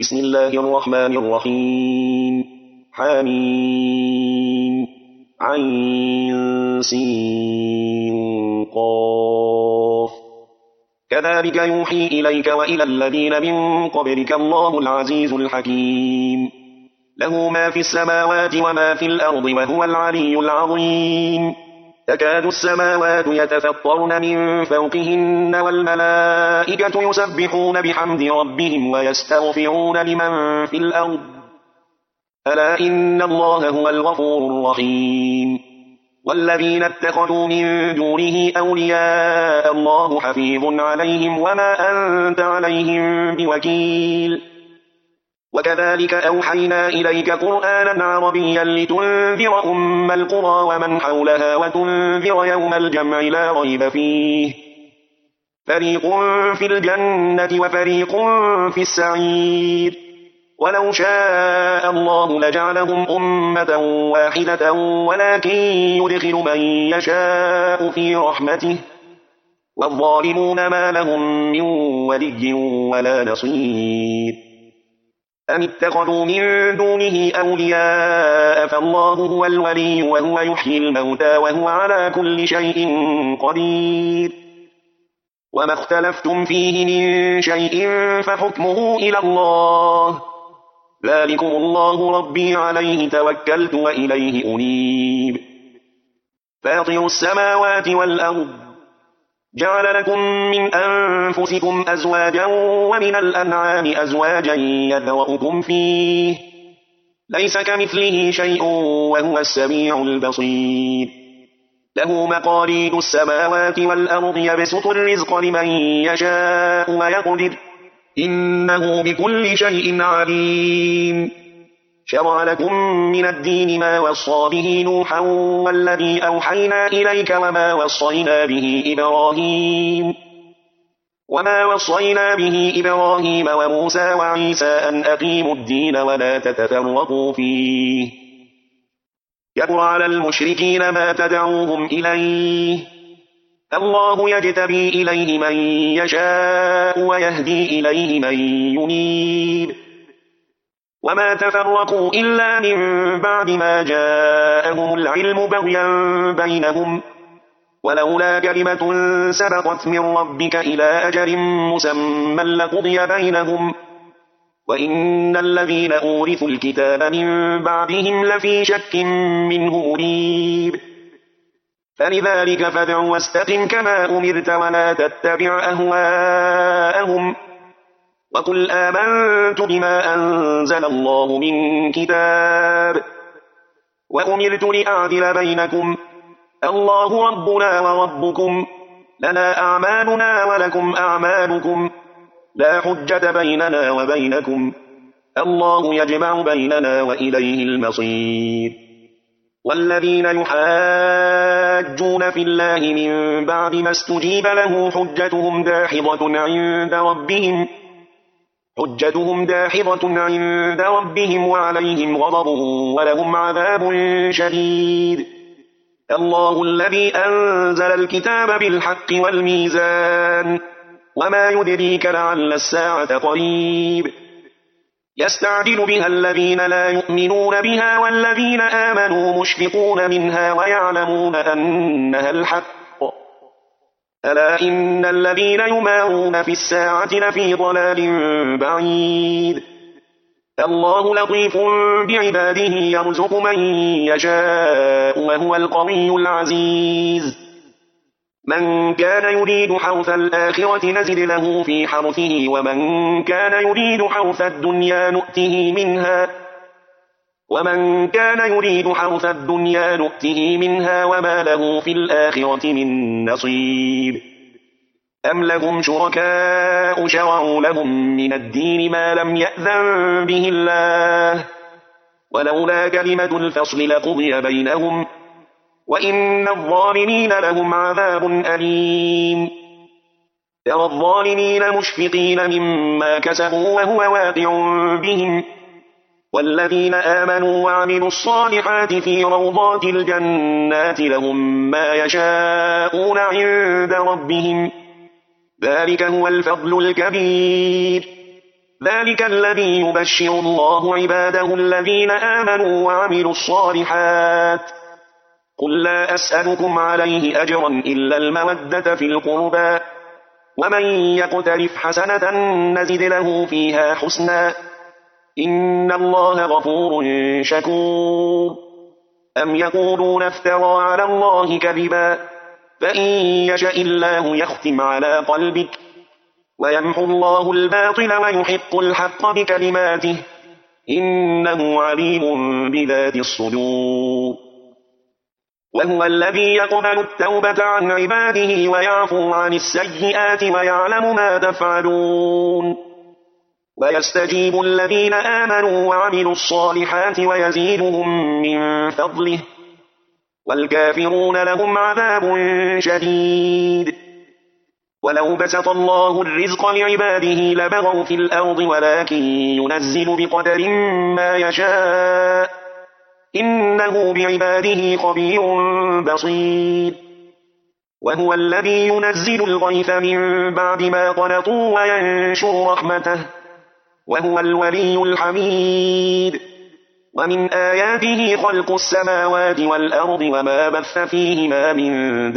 بسم الله الرحمن الرحيم حميم عين سين قاف كذلك يوحي إليك وإلى الذين من قبلك الله العزيز الحكيم له ما في السماوات وما في الأرض وهو العلي العظيم تكاد السماوات يتفطرن من فوقهن والملائكة يسبحون بحمد ربهم ويستغفرون لمن في الأرض ألا إن الله هو الغفور الرحيم والذين اتخذوا من دونه أولياء الله حفيظ عليهم وما أنت عليهم بوكيل وكذلك أوحينا إليك قرآنا عربيا لتنذر أم القرى ومن حولها وتنذر يوم الجمع لا ريب فيه فريق في الجنة وفريق في السعير ولو شاء الله لجعلهم أمة واحدة ولكن يدخل من يشاء في رحمته والظالمون ما لهم من ولي ولا نصير أم اتخذوا من دونه أولياء فالله هو الولي وهو يحيي الموتى وهو على كل شيء قدير وما اختلفتم فيه من شيء فحكمه إلى الله ذلكم الله ربي عليه توكلت وإليه أنيب فاطر السماوات والأرض جعل لكم من أنفسكم أزواجا ومن الأنعام أزواجا يذرأكم فيه ليس كمثله شيء وهو السميع البصير له مقاليد السماوات والأرض يبسط الرزق لمن يشاء ويقدر إنه بكل شيء عليم شرع لكم من الدين ما وصى به نوحا والذي أوحينا إليك وما وصينا به إبراهيم وموسى وعيسى أن أقيموا الدين ولا تتفرقوا فيه كبر على المشركين ما تدعوهم إليه الله يجتبي إليه من يشاء ويهدي إليه من ينيب وما تفرقوا إلا من بعد ما جاءهم العلم بغيا بينهم ولولا كلمة سبقت من ربك إلى أجل مسمى لقضي بينهم وإن الذين أورثوا الكتاب من بعدهم لفي شك منه مريب فلذلك فادع واستقم كما أمرت ولا تتبع أهواءهم وقل آمنت بما أنزل الله من كتاب وأمرت لأعدل بينكم الله ربنا وربكم لنا أعمالنا ولكم أعمالكم لا حجة بيننا وبينكم الله يجمع بيننا وإليه المصير والذين يحاجون في الله من بعد ما استجيب له حجتهم داحضة عند ربهم وعليهم غضب ولهم عذاب شديد الله الذي أنزل الكتاب بالحق والميزان وما يدريك لعل الساعة قريب يستعجل بها الذين لا يؤمنون بها والذين آمنوا مشفقون منها ويعلمون أنها الحق ألا إن الذين يمارون في الساعة لفي ضلال بعيد الله لطيف بعباده يرزق من يشاء وهو القوي العزيز من كان يريد حرث الآخرة نزد له في حرثه ومن كان يريد حرث الدنيا نؤته منها وما له في الآخرة من نصيب أم لهم شركاء شرعوا لهم من الدين ما لم يأذن به الله ولولا كلمة الفصل لقضي بينهم وإن الظالمين لهم عذاب أليم ترى الظالمين مشفقين مما كسبوا وهو واقع بهم والذين آمنوا وعملوا الصالحات في روضات الجنات لهم ما يشاءون عند ربهم ذلك هو الفضل الكبير ذلك الذي يبشر الله عباده الذين آمنوا وعملوا الصالحات قل لا أسألكم عليه أجرا إلا المودة في القربى ومن يقترف حسنة نزد له فيها حسنا إن الله غفور شكور أم يقولون افترى على الله كذبا فإن يشأ الله يختم على قلبك ويمحو الله الباطل ويحق الحق بكلماته إنه عليم بذات الصدور وهو الذي يقبل التوبة عن عباده ويعفو عن السيئات ويعلم ما تفعلون ويستجيب الذين آمنوا وعملوا الصالحات ويزيدهم من فضله والكافرون لهم عذاب شديد ولو بسط الله الرزق لعباده لبغوا في الأرض ولكن ينزل بقدر ما يشاء إنه بعباده خبير بصير وهو الذي ينزل الغيث من بعد ما قنطوا وينشر رحمته وهو الولي الحميد ومن آياته خلق السماوات والأرض وما بث فيهما من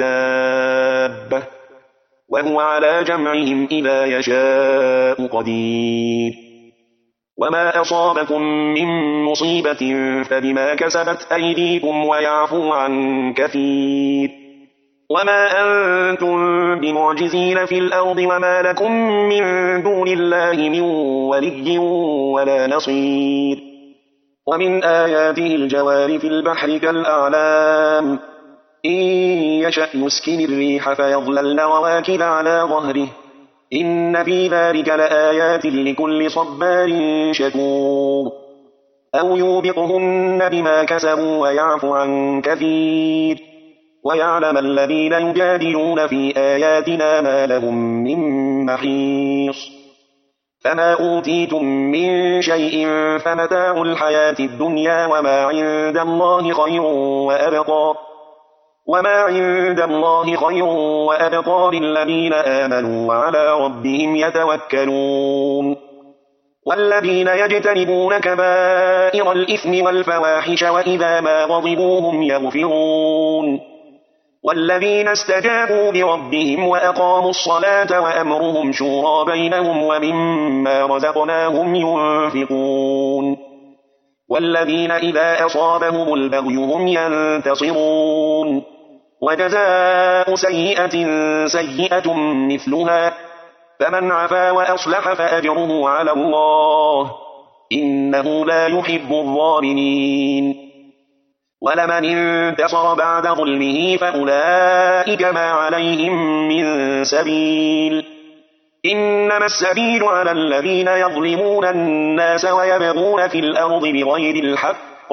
دابة وهو على جمعهم إذا يشاء قدير وما أصابكم من مصيبة فبما كسبت أيديكم ويعفو عن كثير وما أنتم بمعجزين في الأرض وما لكم من دون الله من ولي ولا نصير ومن آياته الجوار في البحر كالأعلام إن يشأ يسكن الريح فيظللن رواكد على ظهره إن في ذلك لآيات لكل صبار شكور أو يوبقهن بما كسبوا ويعفو عن كثير ويعلم الذين يجادلون في آياتنا ما لهم من محيص فما أوتيتم من شيء فمتاع الحياة الدنيا وما عند الله خير وأبقى للذين آمنوا وعلى ربهم يتوكلون والذين يجتنبون كبائر الإثم والفواحش وإذا ما غضبوا هم يغفرون والذين استجابوا بربهم وأقاموا الصلاة وأمرهم شورى بينهم ومما رزقناهم ينفقون والذين إذا أصابهم البغي هم ينتصرون وجزاء سيئة سيئة مثلها فمن عفا وأصلح فأجره على الله إنه لا يحب الظالمين ولمن انتصر بعد ظلمه فأولئك ما عليهم من سبيل إنما السبيل على الذين يظلمون الناس ويبغون في الأرض بغير الحق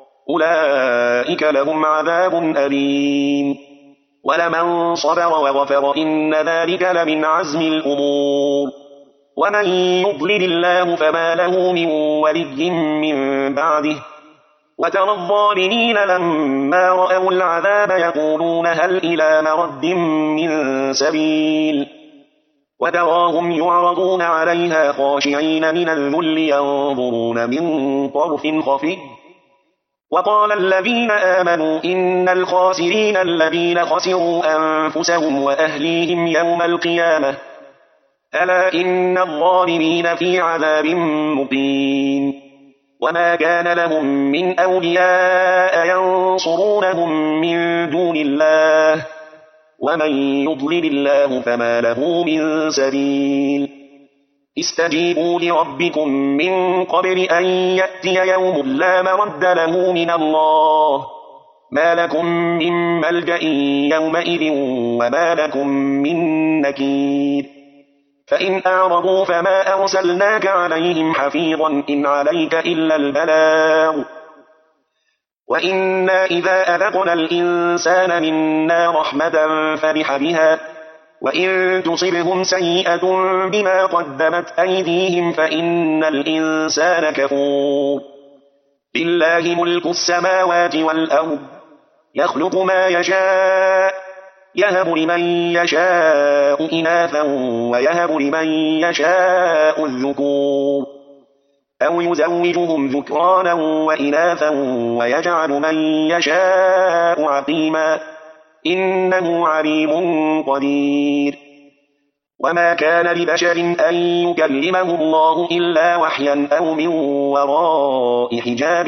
أولئك لهم عذاب أليم ولمن صبر وغفر إن ذلك لمن عزم الأمور ومن يضلل الله فما له من ولي من بعده وترى الظالمين لما رأوا العذاب يقولون هل إلى مرد من سبيل وتراهم يعرضون عليها خاشعين من الذل ينظرون من طرف خفي وقال الذين آمنوا إن الخاسرين الذين خسروا أنفسهم وأهليهم يوم القيامة ألا إن الظالمين في عذاب مقيم وما كان لهم من أولياء ينصرونهم من دون الله ومن يضلل الله فما له من سبيل استجيبوا لربكم من قبل أن يأتي يوم لا مرد له من الله ما لكم من ملجأ يومئذ وما لكم من نكير فإن أعرضوا فما أرسلناك عليهم حفيظا إن عليك إلا البلاغ وإنا إذا أذقنا الإنسان منا رحمة فرح بها وإن تصبهم سيئة بما قدمت أيديهم فإن الإنسان كفور لله ملك السماوات والأرض يخلق ما يشاء يهب لمن يشاء إناثا ويهب لمن يشاء الذكور أو يزوجهم ذكرانا وإناثا ويجعل من يشاء عقيما إنه عليم قدير وما كان لبشر أن يكلمه الله إلا وحيا أو من وراء حجاب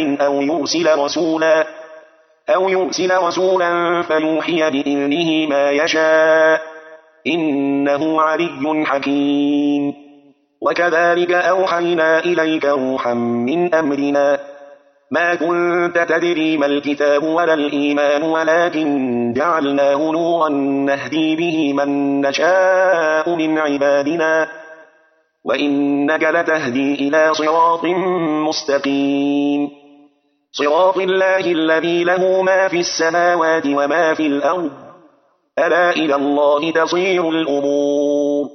أو يرسل رسولا فيوحي بإذنه ما يشاء إنه علي حكيم وكذلك أوحينا إليك روحا من أمرنا ما كنت تدري ما الكتاب ولا الإيمان ولكن جعلناه نورا نهدي به من نشاء من عبادنا وإنك لتهدي إلى صراط مستقيم صراط الله الذي له ما في السماوات وما في الأرض ألا إلى الله تصير الأمور